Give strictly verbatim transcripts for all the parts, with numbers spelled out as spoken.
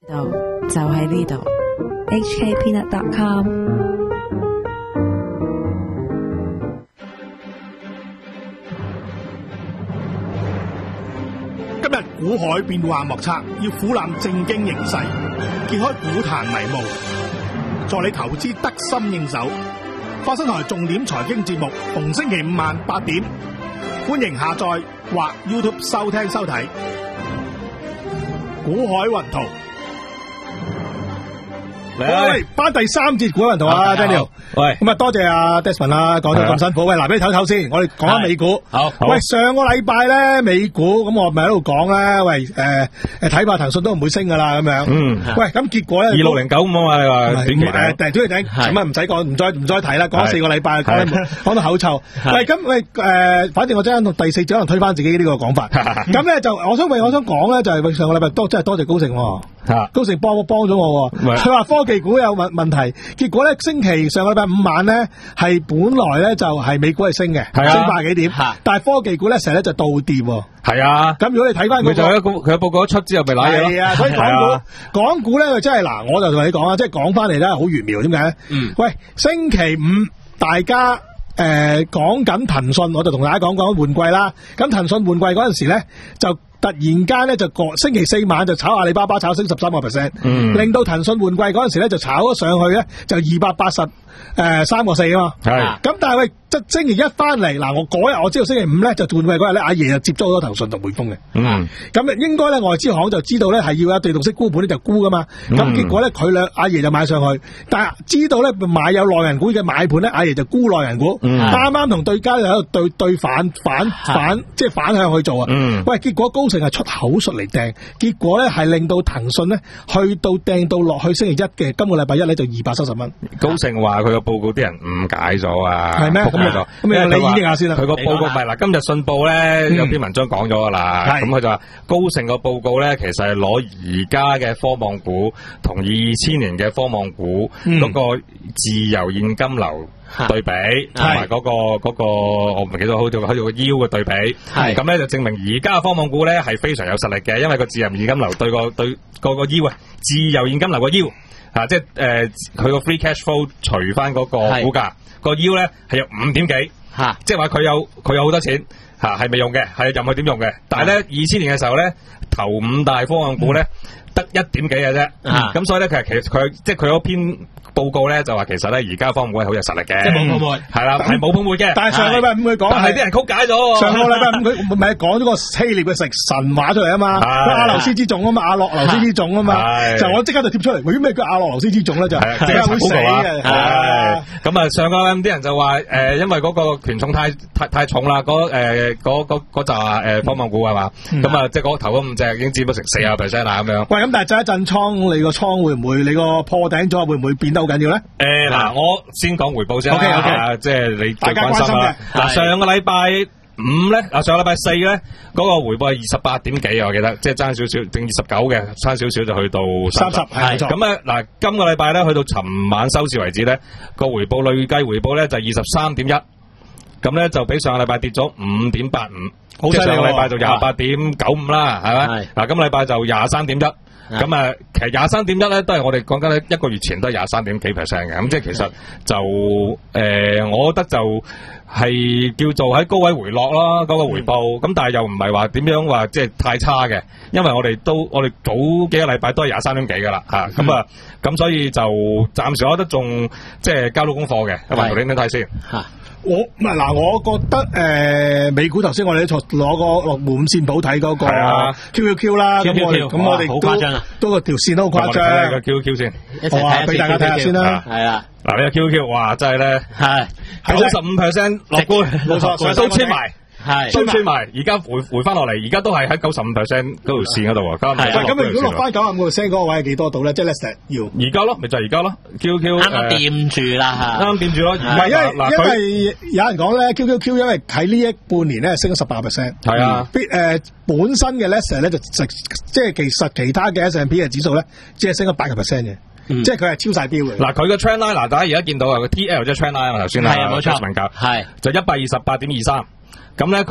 度就喺呢度 H K peanut dot com。 今日股海變幻莫測，要俯覽正經形勢，揭開股壇迷霧，助你投資得心應手。發生台重點財經節目，逢星期五晚八點，歡迎下載或 YouTube 收聽收睇。股海雲圖，喂，翻第三節股海雲圖啊 ，Daniel。喂，咁啊，多謝阿 Desmond 啦，講咗咁辛苦。喂，嗱，俾你唞唞先，我哋講下美股。好，喂，上個禮拜咧，美股咁我咪喺度講咧，喂，誒誒，睇怕騰訊都唔會升噶啦，咁樣。嗯。喂，咁結果咧，二六零九咁啊嘛，你話短期誒，短期頂，咁啊唔使講，唔再唔再提啦，講咗四個禮拜，講講到口臭。喂，咁喂誒，反正我真係同第四節可能推翻自己呢個講法。咁咧就，我想喂，我想講咧就係上個禮拜多真係多謝高盛，高盛幫幫咗我。佢話科技股有問問題，結果咧星期上個禮拜五晚咧係本來咧就係美股係升嘅，升百幾點，但係科技股咧成日咧就倒跌。係啊，咁如果你睇翻佢就一個佢報告一出之後咪瀨嘢咯。係啊，所以港股港股咧佢真係嗱，我就同你講啊，即係講翻嚟咧好玄妙，點解？嗯，喂，星期五大家誒講緊騰訊，我就同大家講講換季啦。咁騰訊換季嗰陣時咧就。突然間咧就個星期四晚就炒阿里巴巴炒升十三個 percent， 令到騰訊換季嗰陣時咧就炒咗上去咧就二百八十誒三個四啊嘛。係咁，但係喂，即星期一翻嚟嗱，我嗰日我知道星期五咧就換季嗰日咧，阿爺就接咗好多騰訊同匯豐嘅。嗯，咁應該咧外資行就知道咧係要有被動式沽盤咧就沽噶嘛。咁、嗯、結果咧佢兩阿爺就買上去，但係知道咧買有內銀股嘅買盤咧，阿爺就沽內銀股。啱啱同對家喺度對對反反反即係反向去做啊。嗯，喂，結果高成係出口術嚟掟，結果咧係令到騰訊咧去到掟到落去星期一嘅今個禮拜一咧就二百七十蚊。高盛話佢個報告啲人誤解咗啊，係咩？咁咁你你演繹下先啦。佢個報告唔係嗱，今日信報咧、嗯、有篇文章講咗噶啦，咁佢就話高盛個報告咧其實係攞而家嘅科網股同二千年嘅科網股嗰、嗯、個自由現金流對比，同埋嗰個嗰、那個我唔記得好似好似個腰嘅對比，係咁咧就證明而家嘅科網股咧係非常有實力嘅，因為個自由現金流對個對個個腰啊，自由現金流個腰啊，即係誒佢個 free cash flow 除翻嗰個股價個腰咧係有五點幾，吓，即係話佢有佢有好多錢吓，係未用嘅，係任佢點用嘅，但係咧二千年嘅時候咧頭五大科網股咧得一點幾嘅啫，咁所以咧其實其實佢即係佢嗰篇報告咧就話其實咧而家科網股係好有實力嘅，即係冇泡沫，係啦，係冇泡沫嘅。但係上個禮拜五佢講係啲人曲解咗。上個禮拜五佢咪講咗個希臘嘅食神話出嚟啊嘛，阿流斯之種啊嘛，阿洛流斯之種啊嘛，就我即刻就貼出嚟。咦咩叫阿洛流斯之種咧？就即刻會死嘅。係咁啊！上個禮拜五啲人就話誒，因為嗰個權重太太太重啦，嗰誒嗰嗰嗰扎誒科網股係嘛，咁啊即係嗰頭嗰五隻已經佔咗成四啊 percent 啦咁樣。喂，咁但係震一震倉，你個倉會唔會你個破頂咗會唔會變得好緊要咧？誒，嗱，我先講回報先啦。O K O K，即係你最關心啦。嗱，上個禮拜五咧，啊，上個禮拜四咧，嗰個回報係二十八點幾啊，我記得，即係爭少少，定二十九嘅，差少少就去到三十。係咁啊，嗱，今個禮拜咧，去到尋晚收市為止咧，個回報累計回報咧就二十三點一，咁咧就比上個禮拜跌咗五點八五，即係上個禮拜就廿八點九五啦，係咪？嗱，今個禮拜就廿三點一。咁啊，其實廿三點一咧，都係我哋講緊一個月前都係廿三點幾 percent 嘅，咁即係其實就誒、呃，我覺得就係叫做喺高位回落咯，嗰、那個回報，咁、嗯、但係又唔係話點樣話即係太差嘅，因為我哋都我哋早幾個禮拜都係廿三點幾噶啦，吓咁啊，咁、嗯、所以就暫時我覺得仲即係交到功課嘅，咁啊，同你點睇先吓？我唔係嗱，我覺得誒、呃、美股頭先我哋都攞個落門線譜睇嗰個 Q Q Q 啦，咁我哋咁我哋都都個條線都好誇張。個 Q Q Q 先，我話俾大家睇下先啦。係啊，嗱呢個 Q Q Q 哇真係咧，係九十五 percent 樂觀，冇錯，都穿埋。係都穿埋，而家回回翻落嚟，而家都係喺九十五 percent 嗰條線嗰度啊。咁咁如果落翻九十五個 percent 嗰個位係幾多度咧？即係 let's 要而家咯，咪就係而家咯。Q Q 啱啱掂住啦，啱啱掂住咯。唔係因為因為有人講咧 ，Q Q Q 因為喺呢一半年咧升咗十八 percent。係啊，必誒本身嘅 let's 咧就即係其實其他嘅 S and P 嘅指數咧，只係升咗八個 percent 嘅。嗯、即係佢係超晒標嘅。嗱，佢個 trend line 嗱，大家而家見到啊，個 T L 即係 trend line 啊，頭先啦，係冇錯，文教係就一百二十八點二三。咁咧佢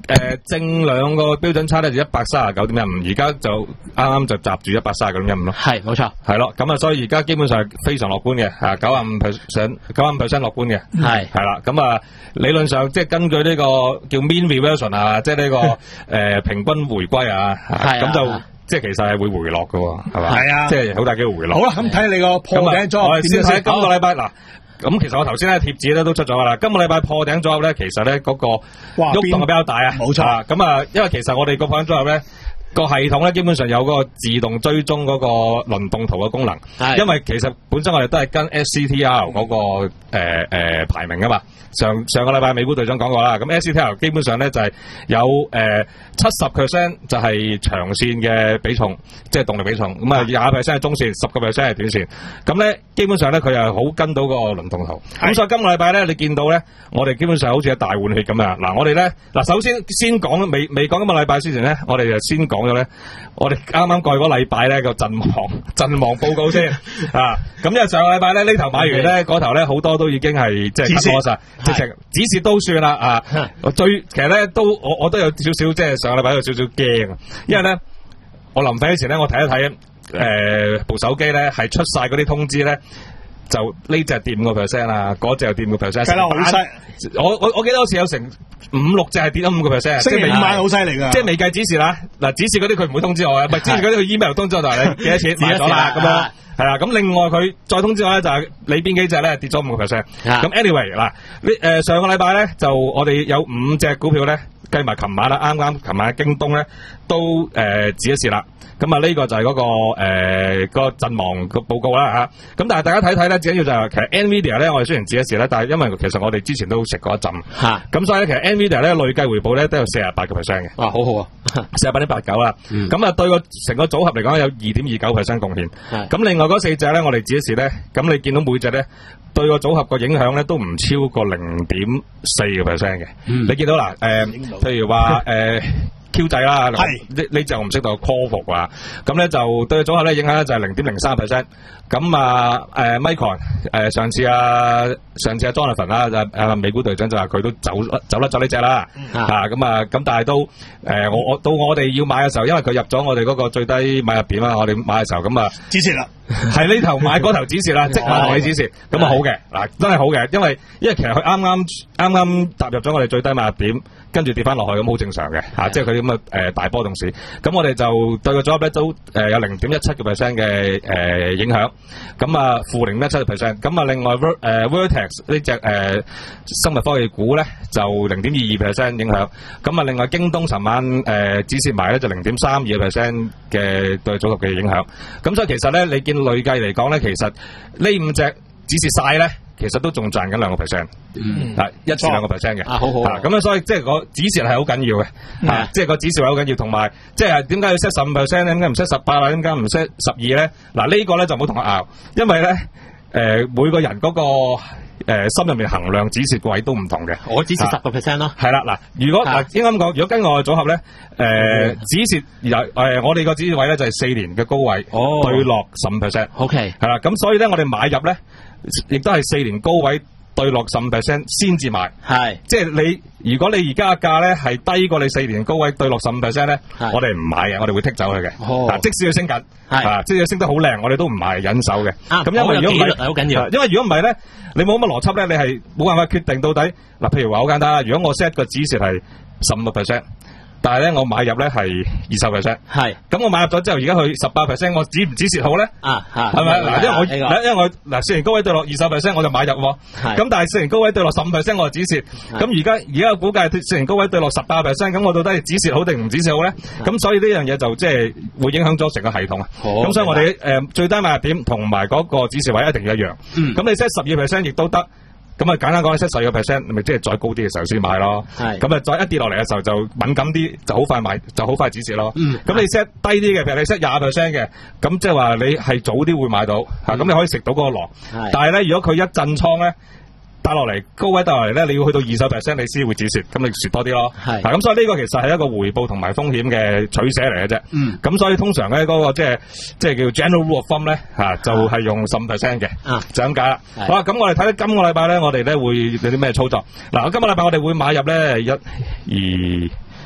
誒正兩個標準差咧就一百三十九點一五，而家就啱啱就閘住一百三十九點一五咯。 係冇錯， 係咯，咁啊，所以而家基本上係非常樂觀嘅，吓九十五 percent， 九十五 percent 樂觀嘅，係係啦，咁啊，理論上即係根據呢個叫 mean reversion 啊，即係呢個誒平均回歸啊，咁就即係其實係會回落嘅，係嘛？係啊，即係好大機會回落。 好啦，咁睇下你個破頂組合。 我哋先睇今個禮拜嗱。咁其實我頭先咧貼紙咧都出咗噶啦，今個禮拜破頂組合咧，其實咧嗰個喐動係比較大啊， 冇錯。 咁啊，因為其實我哋個破頂組合咧個系統咧基本上有嗰個自動追蹤嗰個輪動圖嘅功能，因為其實本身我哋都係跟 S C T R 嗰、那個誒誒、呃呃、排名噶嘛。上上個禮拜美股隊長講過啦，咁 S C T R 基本上咧就係有誒七十 percent 就係長線嘅比重，即係動力比重，咁啊廿 percent 係中線，十個 percent 係短線，咁咧基本上咧佢係好跟到個輪動圖。咁所以今個禮拜咧你見到咧，我哋基本上好似係大換血咁啊！嗱，我哋咧嗱首先先講未未講今個禮拜之前咧，我哋就先講咗咧，我哋啱啱過去嗰個禮拜咧個陣亡陣亡報告先啊！咁因為上個禮拜咧呢頭買完咧，嗰頭咧好多都已經係即係 cut loss晒。直情指示都算啦啊！最其實咧都我我都有少少即係上個禮拜有少少驚啊，因為咧我臨瞓之前咧我睇一睇誒部手機咧係出晒嗰啲通知咧，就呢隻跌五個 percent 啊，嗰隻又跌五個 percent， 係啦好犀！ 我我我記得好似有成五六隻係跌咗五個 percent， 星期五晚好犀利噶， 即係未計指示啦。嗱，指示嗰啲佢唔會通知我嘅，唔係指示嗰啲佢 email 通知我，就係你幾多錢買咗啦咁樣。係啦，咁另外佢再通知我咧，就係你邊幾隻咧跌咗五個 percent。咁 anyway 嗱，呢誒上個禮拜咧就我哋有五隻股票咧，計埋琴晚啦，啱啱琴晚嘅京東咧都誒止一蝕啦。咁啊呢個就係嗰、那個誒、呃那個陣亡個報告啦吓。咁、啊、但係大家睇睇咧，最緊要就係其實 Nvidia 咧，我哋雖然止一蝕咧，但係因為其實我哋之前都食過一陣吓。咁、啊、所以咧，其實 Nvidia 咧累計回報咧都有四十八個 percent 嘅。哇，好好啊，四十八點八九啦。咁啊、嗯、對個成個組合嚟講有二點二九 percent 貢獻。咁另外嗰四隻咧，我哋止一蝕咧，咁你見到每隻咧對個組合個影響咧都唔超過零點四個 percent 嘅。嗯、你見到嗱，誒、呃，譬如話誒。呃 Q 仔啦，呢呢隻我唔識到 call 服啊，咁咧就對組合咧影響咧就係零點零三 percent。咁啊誒 Micron 誒上次啊上次啊 Jonathan 啦就誒美股隊長就話佢都走走甩咗呢隻啦，嚇咁啊咁但係都誒我我到我哋要買嘅時候，因為佢入咗我哋嗰個最低買入點啦，我哋買嘅時候咁啊止蝕啦， 係呢頭買嗰頭止蝕啦，即刻同你止蝕，咁啊好嘅嗱真係好嘅，因為因為其實佢啱啱啱啱踏入咗我哋最低買入點，跟住跌翻落去咁好正常嘅嚇，即係佢啲咁嘅誒大波動市，咁我哋就對個組合咧都誒有零點一七個 percent 嘅誒影響。咁啊，負零點七 percent。咁啊，另外 Ver 誒 Vertex 呢隻誒生物科技股咧，就零點二二 percent 影響。咁啊，另外京東尋晚誒止蝕埋咧，就零點三二 percent 嘅對組合嘅影響。咁所以其實咧，你見累計嚟講咧，其實呢五隻止蝕晒咧，其實都仲賺緊兩個 percent。嗯，啊一至兩個 percent 嘅。啊，好好。咁啊，所以即係個止蝕係好緊要嘅。啊，即係個止蝕係好緊要，同埋即係點解要 set 十五 percent 咧？點解唔 set 十八啊？點解唔 set 十二咧？嗱，呢個咧就唔好同我拗，因為咧誒、呃、每個人嗰、那個誒、呃、心入面衡量止蝕個位都唔同嘅。我止蝕十個 percent 咯。係啦，嗱，如果嗱、啊、應該咁講，如果跟我嘅組合咧，誒、呃嗯、止蝕由誒我哋個止蝕位咧就係四年嘅高位，哦、對落十五 percent。OK。係啦，咁所以咧我哋買入咧，亦都係四年高位。對落十五 percent 先至買，係即係你如果你而家嘅價咧係低過你四年高位對落十五 percent 咧，我哋唔買嘅，我哋會剔走佢嘅。嗱、哦，即使佢升緊，係即使佢升得好靚，我哋都唔買，忍手嘅。咁、啊、因為如果唔係好緊要，因為如果唔係咧，你冇乜邏輯咧，你係冇辦法決定到底。嗱，譬如話好簡單啦，如果我 set 個止蝕係十五個 percent。但係咧，我買入咧係二十 percent，係咁我買入咗之後，而家佢十八 percent，我止唔止蝕好咧？啊，係咪嗱？因為我因為我嗱四年高位對落二十 percent，我就買入喎。咁但係四年高位對落十五 percent，我就止蝕。咁而家而家嘅估計四年高位對落十八 percent，咁我到底係止蝕好定唔止蝕好咧？咁所以呢樣嘢就即係會影響咗成個系統啊。咁所以我哋誒最低買入點同埋嗰個止蝕位一定要一樣。咁你 set 十二 percent 亦都得。咁啊，簡單講咧，set 十二個 percent，咪即係再高啲嘅時候先買咯。係，咁啊，再一跌落嚟嘅時候就敏感啲，就好快買，就好快止蝕咯。嗯，咁你 set 低啲嘅，譬如你 set 廿 percent 嘅，咁即係話你係早啲會買到，吓、嗯，咁你可以食到嗰個浪。係，但係咧，如果佢一震倉咧，打落嚟高位打落嚟咧，你要去到二十 percent 你先會止蝕，咁你蝕多啲咯。係，咁所以呢個其實係一個回報同埋風險嘅取捨嚟嘅啫。嗯，咁所以通常咧嗰、那個即係即係叫 general rule of thumb 咧吓，就係、是、用十五 percent 嘅。啊，就咁解啦。好啦，咁我哋睇睇今個禮拜咧，我哋咧會有啲咩操作？嗱，今個禮拜我哋會買入咧一、二、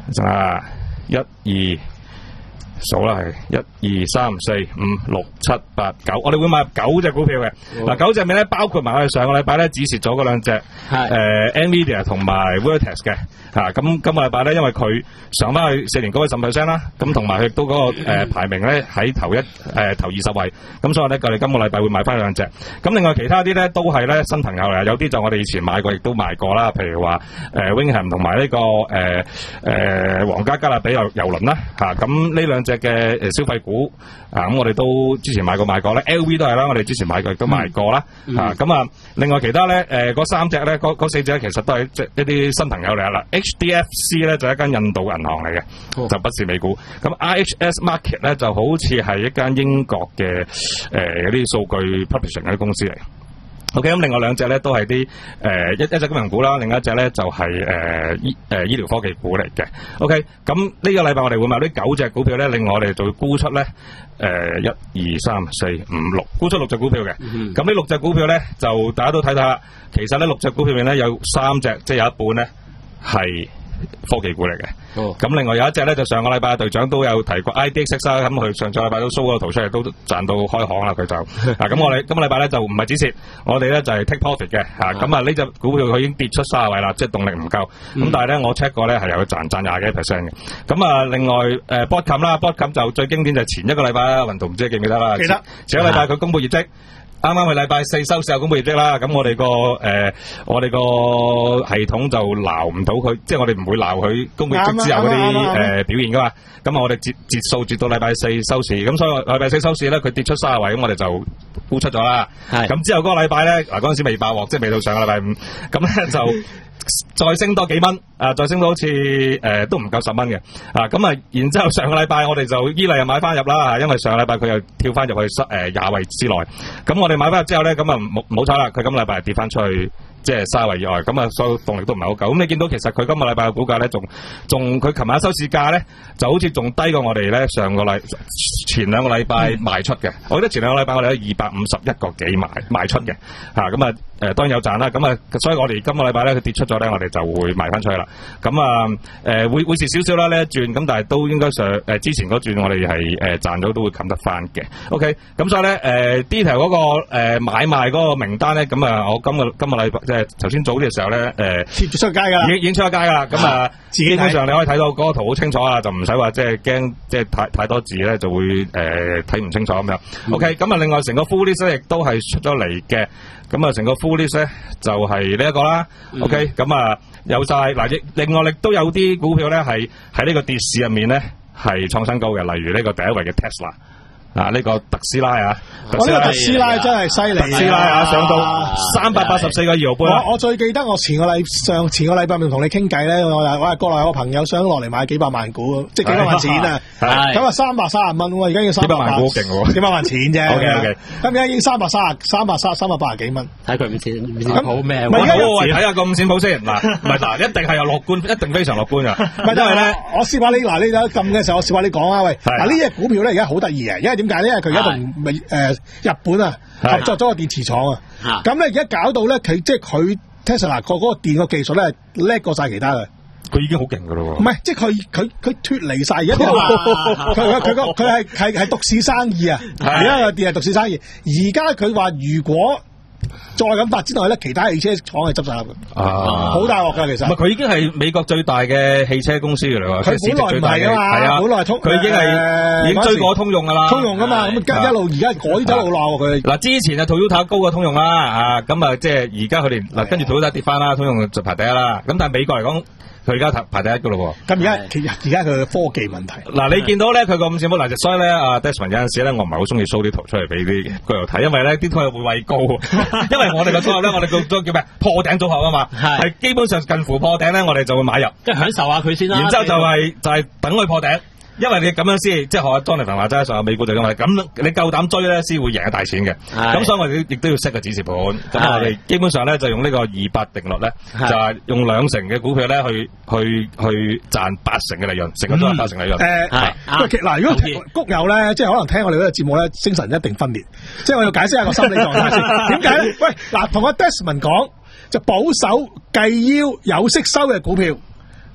啊，一二。數啦係一二三四五六七八九，我哋會買九隻股票嘅。嗱、哦，九隻入面咧包括埋我哋上個禮拜咧止蝕咗嗰兩隻，誒、呃、Nvidia 同埋 Vertex 嘅吓。咁、啊、今個禮拜咧，因為佢上翻去四年高嘅十 percent 啦，咁同埋佢都嗰、那個誒、呃、排名咧喺頭一誒、呃、頭二十位，咁所以咧我哋今個禮拜會買翻兩隻。咁另外其他啲咧都係咧新朋友嚟，有啲就我哋以前買過，亦都賣過啦。譬如話誒 Wingham 同埋呢個誒誒皇家加勒比郵郵輪啦吓。咁呢兩隻嘅誒消費股啊，咁我哋都之前買過買過咧 ，L V 都係啦，我哋之前買過亦都買過啦、嗯、啊。咁啊，另外其他咧誒嗰三隻咧，嗰嗰四隻其實都係即一啲新朋友嚟啦。H D F C 咧就係一間印度銀行嚟嘅、哦，就不是美股。咁 I H S Market 咧就好似係一間英國嘅誒嗰啲數據 publishing 嗰啲公司嚟。OK， 咁另外兩隻咧都係啲誒一一隻金融股啦，另一隻咧就係、是、誒、呃、醫誒、呃、醫療科技股嚟嘅。OK，咁呢個禮拜我哋會買呢九隻股票咧，另外我哋就會沽出咧誒一二三四五六，沽出六隻股票嘅。咁、嗯、呢六隻股票咧就大家都睇睇啦，其實呢六隻股票入面咧有三隻，即係有一半咧係科技股嚟嘅。咁、哦、另外有一隻咧就上個禮拜隊長都有提過 I D X 啦，咁佢上個禮拜都 show 個圖出嚟，都賺到開行啦佢就。啊，咁我哋今個禮拜咧就唔係止蝕，我哋咧就係 take profit 嘅。吓，咁啊呢隻股票佢已經跌出卅位啦，即係動力唔夠。咁、嗯、但係咧我 check 過咧係有賺賺廿幾 percent 嘅。咁啊另外誒 Broadcom 啦 Broadcom 就最經典就係前一個禮拜啦，雲圖唔知記唔記得啦？記得。前一個禮拜佢公布業績。啱啱係禮拜四收市後公布業績啦，咁我哋個誒我哋個系統就鬧唔到佢，即係我哋唔會鬧佢公布業績之後嗰啲誒表現噶嘛。咁啊我哋截截數截到禮拜四收市，咁所以禮拜四收市咧佢跌出卅位，咁我哋就沽出咗啦。係。咁之後嗰個禮拜咧，嗱嗰陣時未爆鑊，即係未到上個禮拜五，咁咧就。再升多幾蚊，啊，再升到好似誒、呃、都唔夠十蚊嘅，啊，咁啊，然之後上個禮拜我哋就依例又買翻入啦，因為上個禮拜佢又跳翻入去誒廿、呃、位之內，咁我哋買翻入之後咧，咁啊冇冇彩啦，佢今個禮拜跌翻出去。即係卅位以外，咁啊，所有動力都唔係好夠。咁你見到其實佢今個禮拜嘅股價咧，仲仲佢琴晚收市價咧，就好似仲低過我哋咧上個禮前兩個禮拜賣出嘅、嗯。我覺得前兩個禮拜我哋有二百五十一個幾賣賣出嘅，嚇咁啊誒當然有賺啦。咁啊，所以我哋今個禮拜咧佢跌出咗咧，我哋就會賣翻出去啦。咁啊誒會會蝕少少啦呢一轉，咁但係都應該上誒、呃、之前嗰轉我哋係誒賺咗都會冚得翻嘅。OK，咁所以咧誒 detail 嗰個誒、呃、買賣嗰個名單咧，咁啊我今個今個禮拜。即係頭先早啲嘅時候咧，誒、呃，貼咗出街噶，已經已經出咗街噶啦。咁啊，基本上你可以睇到嗰個圖好清楚啊，就唔使話即係驚，即係太太多字咧就會誒睇唔清楚咁樣。嗯、OK，咁啊，另外成個 full list 咧亦都係出咗嚟嘅。咁啊，成個 full list 咧就係呢一個啦。嗯、OK，咁啊有晒嗱，另外亦都有啲股票咧係喺呢個跌市入面咧係創新高嘅，例如呢個第一位嘅 Tesla。啊！呢、這個特斯拉啊， 我呢個特斯拉真係犀利， 特斯拉啊上到三百八十四個二毫半。 我我最記得我前個禮上前個禮拜咪同你傾偈咧，我我係國內有個朋友想落嚟買幾百萬股，即係幾百萬錢啊！咁啊三百三十蚊喎，而家要三百萬股好勁喎，幾百萬錢啫。OK OK，咁而家已經三百三十三百三三百八十幾蚊，睇佢五線五線譜咩？ 唔係而家睇下個五線譜先嗱，唔係嗱，一定係有樂觀，一定非常樂觀噶。 唔係因為咧，我試下你嗱，你有撳嘅時候，我試下你講啊，喂，嗱呢隻股票咧而家好得意啊，因為點解咧？因為佢而家同美誒日本啊合作咗個電池廠啊，咁咧而家搞到咧佢即係佢 Tesla 個嗰個電個技術咧叻過晒其他嘅， 佢已經好勁噶咯喎。 唔係，即係佢佢佢脫離晒而家啲話，佢佢個佢係係係獨市生意啊！而家個電係獨市生意，而家佢話如果再咁發展落去咧，其他汽車廠係執晒笠嘅，好大鑊噶其實。唔係，佢已經係美國最大嘅汽車公司嚟喎， 佢本來唔係噶嘛，係啊，本來通佢已經係已經追過通用噶啦， 通用噶嘛，咁一路而家改咗一路鬧佢。 嗱，之前啊 Toyota 高過通用啦，啊咁啊即係而家佢哋嗱跟住 Toyota 跌翻啦，通用就排第一啦。咁但係美國嚟講，佢而家排第一噶咯喎。 咁而家其實而家佢嘅科技問題。 嗱，你見到咧佢個五線譜嗱，所以咧阿 Desmond 有陣時咧，我唔係好中意 show 啲圖出嚟俾啲居友睇，因為咧啲圖會畏高，因為我哋嘅組合咧，我哋個組叫咩破頂組合啊嘛，係基本上近乎破頂咧，我哋就會買入，即係享受下佢先啦。然之後就係、是、就係、是、等佢破頂。因為你咁樣先，即係學阿 Jonathan 話齋，上下美股就咁，咁你夠膽追咧，先會贏一大錢嘅。咁所以我哋亦都要識個指示盤。咁我哋基本上咧就用呢個二八定律咧，就係、是、用兩成嘅股票咧去去去賺八成嘅利潤，成個都係八成利潤。誒、嗯，係、呃。嗱，如果谷友咧，即係可能聽我哋呢個節目咧，精神一定分裂。即係我要解釋下個心理狀態先。點解咧？喂，嗱，同阿 Desmond 講就保守計腰有息收嘅股票。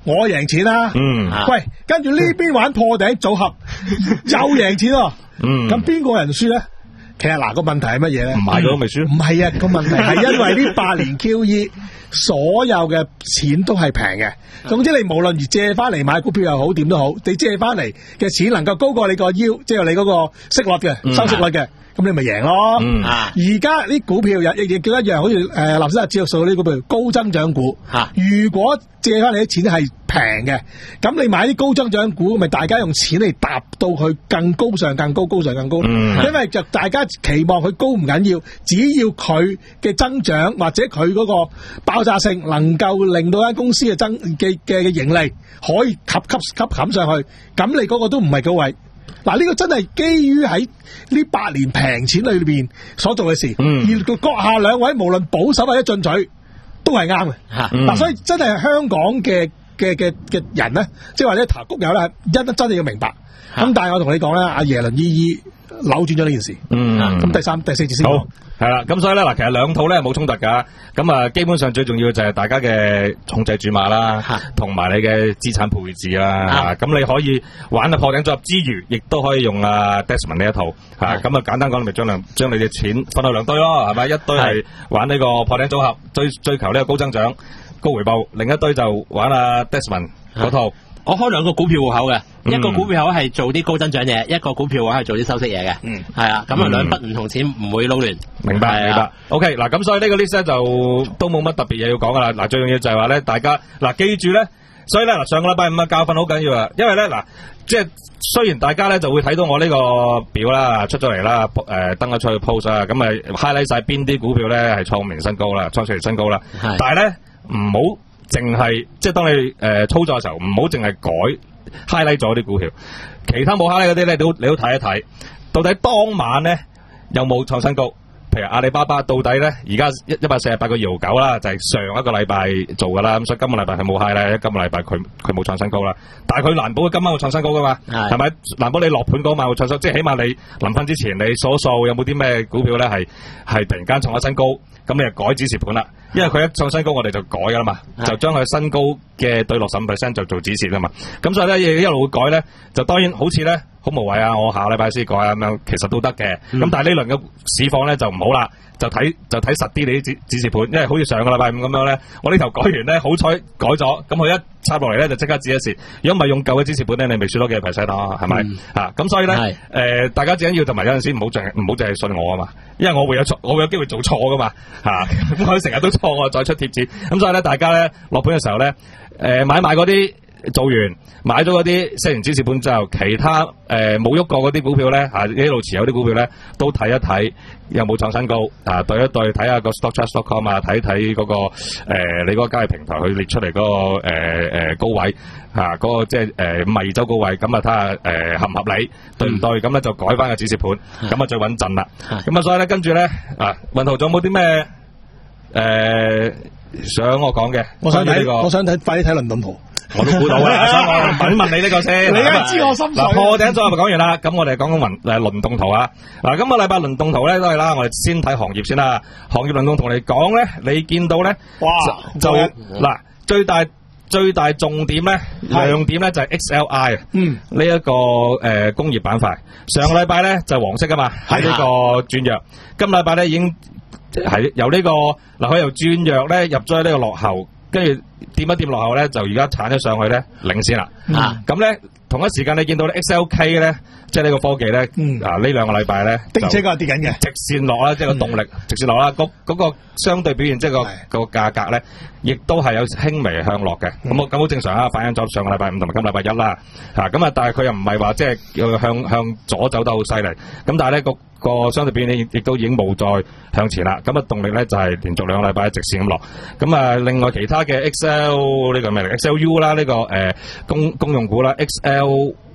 我贏錢啦。 嗯， 喂，跟住呢邊玩破頂組合又贏錢喎。 嗯， 咁邊個人輸咧？其實嗱個問題係乜嘢咧？ 唔買咗都未輸。 唔係啊，個問題係因為呢八年 Q E 所有嘅錢都係平嘅。總之你無論而借翻嚟買股票又好點都好，你借翻嚟嘅錢能夠高過你個腰，即係你嗰個息率嘅、嗯、收息率嘅。咁你咪贏咯！而家啲股票又亦亦叫一樣，好似誒納斯達克指數呢啲股票高增長股。啊、如果借翻嚟啲錢係平嘅，咁你買啲高增長股，咪大家用錢嚟搭到佢更高上、更高、高上、更高。嗯、因為就大家期望佢高唔緊要，只要佢嘅增長或者佢嗰個爆炸性能夠令到間公司嘅增嘅嘅嘅盈利可以吸吸吸冚上去，咁你嗰個都唔係高位。嗱，呢個真係基於喺呢八年平錢裏邊所做嘅事，嗯、而閣下兩位無論保守或者進取，都係啱嘅。嗱、嗯，所以真係香港嘅嘅嘅嘅人咧，即係或者投谷友咧，一真係要明白。咁、啊、但係我同你講咧，阿耶倫依依扭轉咗呢件事。嗯，咁第三、第四節先講。 係啦，咁所以咧嗱，其實兩套咧冇衝突噶，咁啊基本上最重要就係大家嘅控制注碼啦，同埋你嘅資產配置啦，咁你可以玩啊破頂組合之餘，亦都可以用啊 Desmond 呢一套，吓咁啊簡單講，你咪將兩將你嘅錢分到兩堆咯，係咪？一堆係玩呢個破頂組合，追追求呢個高增長、高回報，另一堆就玩啊 Desmond 嗰套。 我開兩個股票戶口嘅，嗯、一個股票戶口係做啲高增長嘢，一個股票戶口係做啲收息嘢嘅。嗯，係啊，咁啊兩筆唔同錢唔會撈亂。 明白，明白。OK，嗱咁所以呢個 list 咧就都冇乜特別嘢要講噶啦。嗱，最重要就係話咧，大家嗱記住咧，所以咧嗱上個禮拜五嘅教訓好緊要啊，因為咧嗱，即係雖然大家咧就會睇到我呢個表啦出咗嚟啦，誒、呃、登咗出去 post 啊，咁啊 highlight 晒邊啲股票咧係創明新高啦，創出嚟新高啦。但係咧唔好。淨係即係當你誒、呃、操作嘅時候，唔好淨係改 highlight 咗啲股票，其他冇 highlight 嗰啲咧，你都你都睇一睇，到底當晚咧有冇創新高？譬如阿里巴巴到底咧而家一一百四十八個二毫九啦，就係、是、上一個禮拜做噶啦，咁所以今個禮拜係冇 highlight，今個禮拜佢佢冇創新高啦。但係佢難保今晚會創新高噶嘛？係咪？難保你落盤嗰晚會創新高，即係起碼你臨瞓之前你數數有冇啲咩股票咧係係突然間創咗新高，咁你就改指示盤啦。因為佢一創新高，我哋就改噶啦嘛，就將佢新高嘅對六十五 percent 就做指示啦嘛。咁所以咧，一路會改咧，就當然好似咧好無謂啊！我下個禮拜先改啊咁樣，其實都得嘅。咁、嗯、但係呢輪嘅市況咧就唔好啦，就睇就睇實啲你啲指指示盤，因為好似上個禮拜五咁樣咧，我呢頭改完咧，好彩改咗，咁佢一插落嚟咧就即刻指一示。如果唔係用舊嘅指示盤咧，你未輸多幾個 percent 咯，係咪？嗯、啊，咁所以咧，誒、呃，大家最緊要同埋有陣時唔好淨唔好淨係信我啊嘛，因為我會有錯，我會有機會做錯噶嘛，吓、啊，咁我成日都錯，我再出貼紙。咁所以咧，大家咧落盤嘅時候咧，誒、呃，買賣嗰啲。做完買咗嗰啲 set 完指示盤之後，其他誒冇喐過嗰啲股票咧，啊一路持有啲股票咧，都睇一睇有冇創新高，啊對一對睇下個 stockcharts dot com 啊，睇睇嗰個誒、呃、你嗰個交易平台佢列出嚟嗰、那個誒誒、呃、高位啊，嗰、那個即係誒五十二周高位，咁啊睇下誒合唔合理，對唔對？咁咧就改翻個指示盤，咁啊最穩陣啦。咁啊所以咧跟住咧啊，運圖仲有冇啲咩誒想我講嘅？ 我想睇、這個，我想睇快啲睇倫敦圖。 我都估到啦，所以我問問你呢個先。 你啊知我心水。嗱， 破頂組合咪講完啦，咁我哋講講輪誒輪動圖啊。嗱，今個禮拜輪動圖咧都係啦，我哋先睇行業先啦。行業輪動圖嚟講咧，你見到咧，哇，就嗱最大最大重點咧亮點咧就係 X L I 啊，嗯，呢一個誒工業板塊。上個禮拜咧就黃色噶嘛，係呢個轉弱。今禮拜咧已經係由呢個嗱佢由轉弱咧入咗呢個落後。跟住掂一掂落後咧，就而家鏟咗上去咧，領先啦。啊，咁咧同一時間你見到咧 X L K 咧，即係呢個科技咧，嗯、啊呢兩個禮拜咧， 的而且確係跌緊嘅， 直線落啦，即係個動力、嗯、直線落啦。嗰、那、嗰個相對表現，即係、那個個價格咧，亦都係有輕微向落嘅。咁我咁好正常啊，反映咗上個禮拜五同埋今禮拜一啦。嚇咁啊，但係佢又唔係話即係向向左走得好犀利。咁但係咧個個相對表現亦都已經冇再向前啦。咁啊動力咧就係連續兩個禮拜直線咁落。咁啊另外其他嘅 X L 呢個咩嚟 ？X L U 啦，呢個誒公公用股啦 ，X L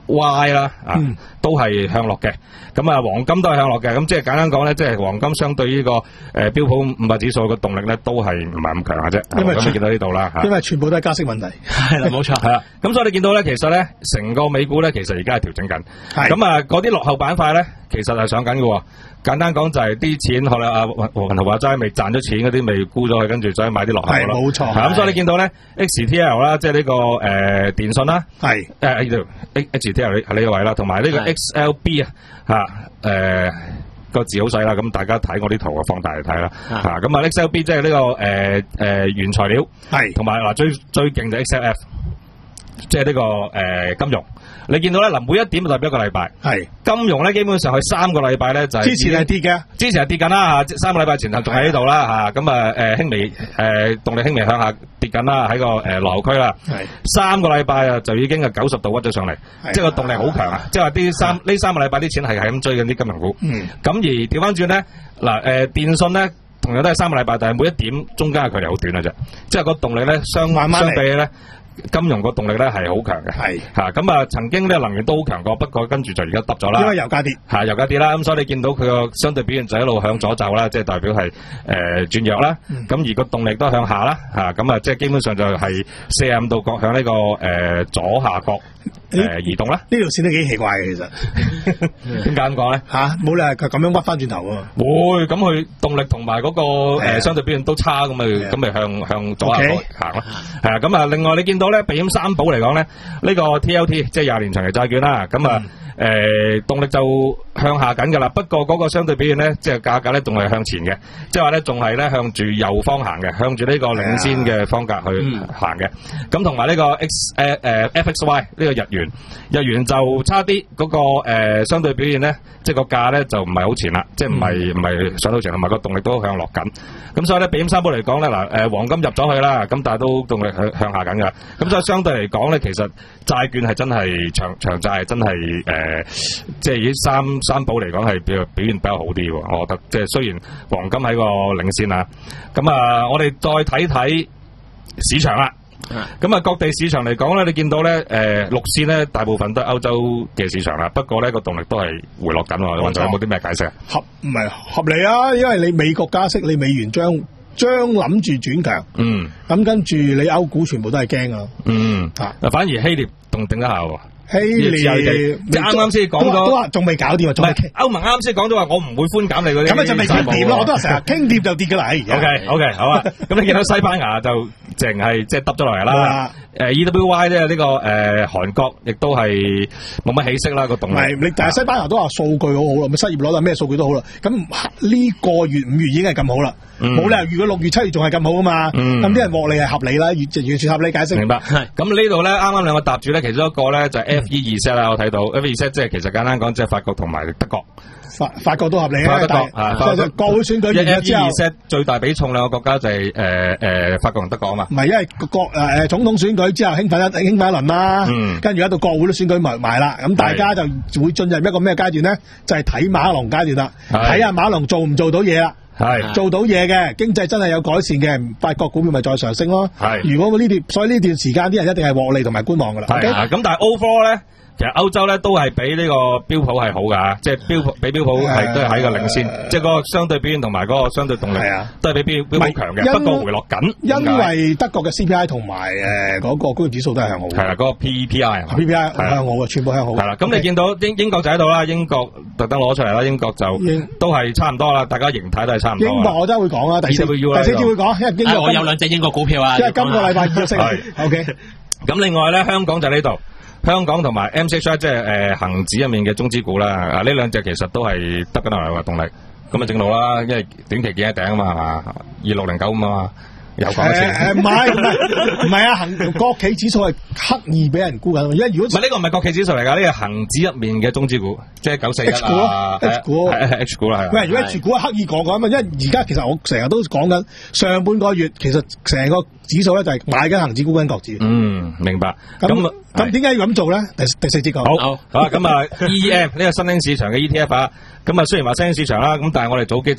Y 啦，啊，嗯、都係向落嘅。咁啊，黃金都係向落嘅。咁即係簡單講咧，即係黃金相對呢、這個誒、呃、標普五百指數嘅動力咧，都係唔係咁強嘅啫。因為咁你見到呢度啦， 因為全部都係加息問題。 係啦，冇錯。 係啦。咁所以你見到咧，其實咧，成個美股咧，其實而家係調整緊。係。咁啊，嗰啲落後板塊咧，其實係上緊嘅。簡單講就係啲錢，可能阿黃文豪話齋未賺咗錢嗰啲，未沽咗去，跟住再買啲落後咯。係冇錯。咁所以你見到咧 ，X T L 啦，即係呢個誒電信啦，係誒呢度 X T L 係呢個位啦，同埋呢個 X L B 啊，吓誒個字好細啦，咁大家睇我啲圖啊，放大嚟睇啦，吓咁啊 X L B 即係呢個誒誒原材料，係同埋嗱最最勁就 X L F， 即係呢個誒金融。你見到咧嗱，每一點就代表一個禮拜。係金融咧，基本上係三個禮拜咧就係之前係跌嘅，之前係跌緊啦嚇，三個禮拜前頭仲喺呢度啦嚇，咁啊誒輕微誒動力輕微向下跌緊啦，喺個誒落後區啦。係三個禮拜啊，就已經係九十度屈咗上嚟，即係個動力好強啊！即係話啲三呢三個禮拜啲錢係係咁追緊啲金融股。嗯。咁而調翻轉咧，嗱誒電信咧同樣都係三個禮拜，但係每一點中間嘅距離好短嘅啫，即係個動力咧相相比咧。金融個動力咧係好強嘅，係吓咁啊！曾經咧能源都好強過，不過跟住就而家耷咗啦。因為油價跌，係油價跌啦，咁所以你見到佢個相對表現就一路向左走啦，即係代表係誒轉弱啦。咁、嗯、而個動力都向下啦，吓咁啊，即係基本上就係四十五度角向呢、這個誒、呃、左下角誒、呃、移動啦。呢條線都幾奇怪嘅，其實點解咁講咧？吓冇理由佢咁樣屈翻轉頭喎。會咁佢動力同埋嗰個誒、呃、相對表現都差，咁咪咁咪向向左下角行咯。係啊，咁啊，另外你見到。咧避險三寶嚟講咧，呢個 T L T 即係廿年長期債券啦，咁啊誒動力就向下緊噶啦，不過嗰個相對表現咧，即係價格咧仲係向前嘅，即係話咧仲係咧向住右方行嘅，向住呢個領先嘅方格去行嘅。咁同埋呢個 X 誒誒 F X Y 呢個日元，日元就差啲，嗰個誒相對表現咧，即係個價咧就唔係好前啦，即係唔係唔係上到前，同埋個動力都向落緊。咁所以咧避險三寶嚟講咧，嗱誒黃金入咗去啦，咁但係都動力向向下緊噶。咁所以相對嚟講咧，其實債券係真係長長債係真係誒、呃，即係以三三寶嚟講係表表現比較好啲喎。我覺得即係雖然黃金喺個領先啊，咁啊，我哋再睇睇市場啦。咁啊，各地市場嚟講咧，你見到咧誒綠線咧，大部分都係歐洲嘅市場啦。不過咧個動力都係回落緊喎。黃總有冇啲咩解釋？合唔係合理啊？因為你美國加息，你美元將將諗住轉強，嗯，咁跟住你歐股全部都係驚啊，嗯，啊，反而希臘仲頂得下喎。希臘啱啱先講咗，都話仲未搞掂啊，仲係歐盟啱先講咗話，我唔會寬減你嗰啲，咁咪就未傾掂咯。我都話成日傾掂就跌嘅啦。O K O K，好啊。咁你見到西班牙就淨係即係耷咗落嚟啦。誒 E W Y 咧呢個誒韓國亦都係冇乜起色啦個動力。唔係你，但係西班牙都話數據好好啦，咪失業率啊咩數據都好啦。咁呢個月五月已經係咁好啦，冇理由如果六月七月仲係咁好啊嘛。咁啲人獲利係合理啦，完完全合理解釋。明白。係咁呢度咧，啱啱兩個搭住咧，其中一個咧就係 F E 二 set 啦，我睇到 F E 二 set 即係其實簡單講，即係法國同埋德國。法法國都合理啊，德國啊，國會選舉完咗之後 F E 二 set 最大比重兩個國家就係誒誒法國同德國啊嘛。唔係，因為國誒誒總統選舉之後興奮一興奮一輪啦，跟住一到國會都選舉埋埋啦，咁大家就會進入一個咩階段咧？就係睇馬龍階段啦，睇下馬龍做唔做到嘢啦。係做到嘢嘅，經濟真係有改善嘅，法國股票咪再上升咯。係如果呢段，所以呢段時間啲人一定係獲利同埋觀望噶啦。係啊，咁但係 overall 咧。其實歐洲咧都係比呢個標普係好噶，即係標普比標普係都係喺個領先，即係嗰個相對表現同埋嗰個相對動力都係比標標普強嘅，不過回落緊。因為德國嘅 C P I 同埋誒嗰個工業指數都係向好。係啦，嗰個 P P I P P I 向好嘅，全部向好。係啦，咁你見到英英國就喺度啦，英國特登攞出嚟啦，英國就都係差唔多啦，大家形態都係差唔多。英國我真係會講啦，第四第四節會講，因為英國我有兩隻英國股票啊，因為今個禮拜二升。O K，咁另外咧，香港就喺呢度。香港同埋 M C H I 即係誒恒指入面嘅中資股啦，啊呢兩隻其實都係得緊落嚟嘅動力，咁啊正路啦，因為短期見一頂啊嘛，係嘛，二六零九咁啊嘛，又講一次。誒唔係唔係唔係啊，恒國企指數係刻意俾人沽緊，因為如果唔係呢個唔係國企指數嚟㗎，呢個恒指入面嘅中資股，即係九四一 H 股啊 ，H 股係 H 股啦係。喂，如果 H 股係刻意講講啊嘛，因為而家其實我成日都講緊上半個月，其實成個指數咧就係買緊恒指沽緊國指。嗯，明白。咁咁點解要咁做咧？第第四節講。好，好啊。咁啊 ，E M 呢個新興市場嘅 E T F 啊，咁啊雖然話新興市場啦，咁但係我哋早幾集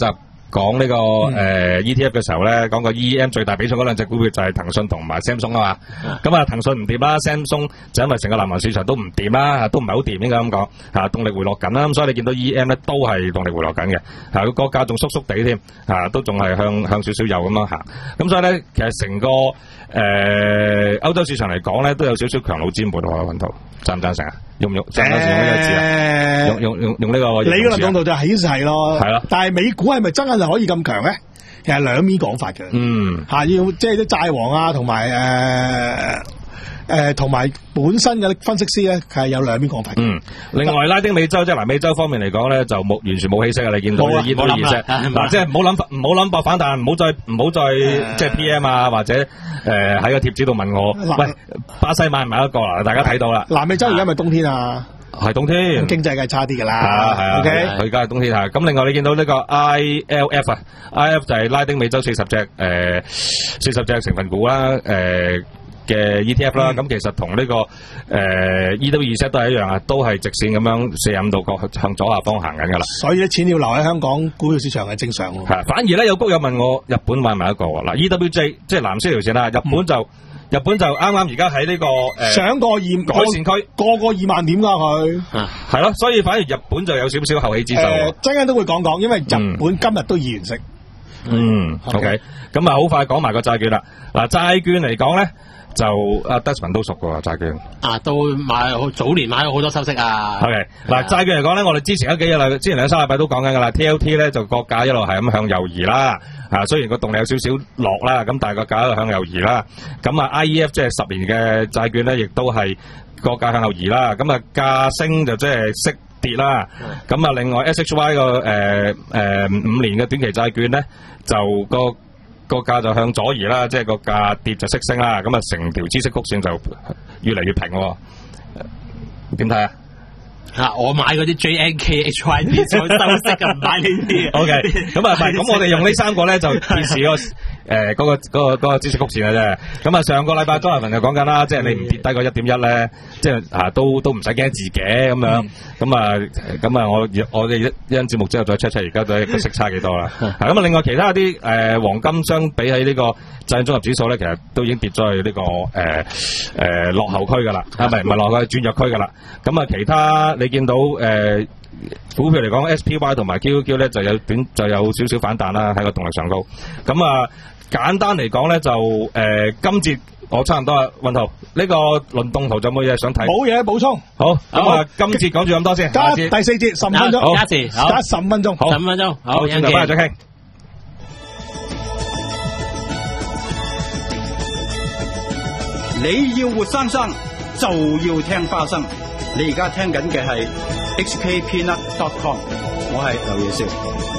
講呢個誒 E T F 嘅時候咧，講個 E M 最大比重嗰兩隻股票就係騰訊同埋 Samsung 啊嘛。咁啊，騰訊唔掂啦 ，Samsung 就因為成個南韓市場都唔掂啦，都唔係好掂應該咁講嚇，動力回落緊啦。咁所以你見到 E M 咧都係動力回落緊嘅嚇，個價仲縮縮地添嚇，都仲係向向少少有咁樣行。咁所以咧，其實成個誒歐洲市場嚟講咧，都有少少強弩之末喎，雲圖贊唔贊成啊？用唔用？贊唔贊成用呢個字啊？用用用用呢個？ 你嗰個角度就顯示係咯， 係咯。 但係美股係咪真係就可以咁強咧？其實兩面講法嘅， 嗯， 嚇要即係啲債王啊，同埋誒誒同埋本身嘅分析師咧，係有兩面講法嘅。嗯， 另外拉丁美洲即係南美洲方面嚟講咧，就冇完全冇氣息啊！你見到呢啲意識嗱，即係唔好諗唔好諗博反彈，唔好再唔好再即係 P M 啊，或者誒喺個貼紙度問我，喂，巴西買唔買一個啦？大家睇到啦， 南美洲而家咪冬天啊！ 係冬天， 經濟梗係差啲噶啦。 係啊係啊 ，OK， 佢而家係冬天嚇。咁另外你見到呢個 I L F 啊 ，I L F 就係拉丁美洲四十隻誒四十隻成分股啦，誒嘅 E T F 啦。咁其實同呢個誒 E W 二 set 都係一樣啊，都係直線咁樣四十五度角向左下方行緊噶啦。 所以啲錢要留喺香港股票市場係正常喎。 係，反而咧有谷友問我日本買唔買一個喎？嗱 E W J 即係藍色條線啦，日本就。嗯日本就啱啱而家喺呢個誒上個二改善區， 個個二萬點㗎佢， 係咯，所以反而日本就有少少後起之秀。誒， 陣間都會講講，因為日本今日都議完息。 嗯 ，OK，咁啊，好快講埋個債券啦。嗱，債券嚟講咧，就阿 Desmond 都熟㗎喎債券。啊， 都買好早年買咗好多收息啊。 OK，嗱債券嚟講咧，我哋之前嗰幾日啦，之前兩三禮拜都講緊㗎啦 ，T L T 咧就個價一路係咁向右移啦。啊，雖然個動力有少少落啦，咁但係個價喺度向右移啦。咁啊 I E F 即係十年嘅債券咧，亦都係個價向右移啦。咁啊價升就即係息跌啦。咁啊另外 S H Y 個誒誒五年嘅短期債券咧，就個個價就向左移啦，即係個價跌就息升啦。咁啊成條孳息曲線就越嚟越平喎。點睇啊？ 啊！我買嗰啲 J N K H Y D 再收息就唔買呢啲。 O K， 咁啊唔係，咁我哋用呢三個咧就顯示嗰個誒嗰個嗰個嗰個孳息曲線嘅啫。咁啊上個禮拜莊立文就講緊啦，即係你唔跌低個一點一咧，即係啊都都唔使驚自己咁樣。咁啊咁啊我我哋一一陣節目之後再 check check 而家都個息差幾多啦。咁啊另外其他啲誒黃金相比喺呢個債券綜合指數咧，其實都已經跌咗去呢個誒誒落後區噶啦，啊唔係唔係落後區轉弱區噶啦。咁啊其他你見到誒、呃、股票嚟講 ，S P Y 同埋 Q Q Q 咧就有短就有少少反彈啦，喺個動力上高。咁啊簡單嚟講咧就誒、呃、今節我差唔多啦，運圖呢、這個輪動圖就冇嘢想睇，冇嘢補充。 好，咁啊今節講住咁多先， 加第四節十五分鐘， 加時加十五分鐘， 好， 十五分鐘，好， 轉頭翻嚟再傾。 你要活生生就要聽花生。你而家聽緊嘅係 H K Peanut dot com， 我係劉耀少。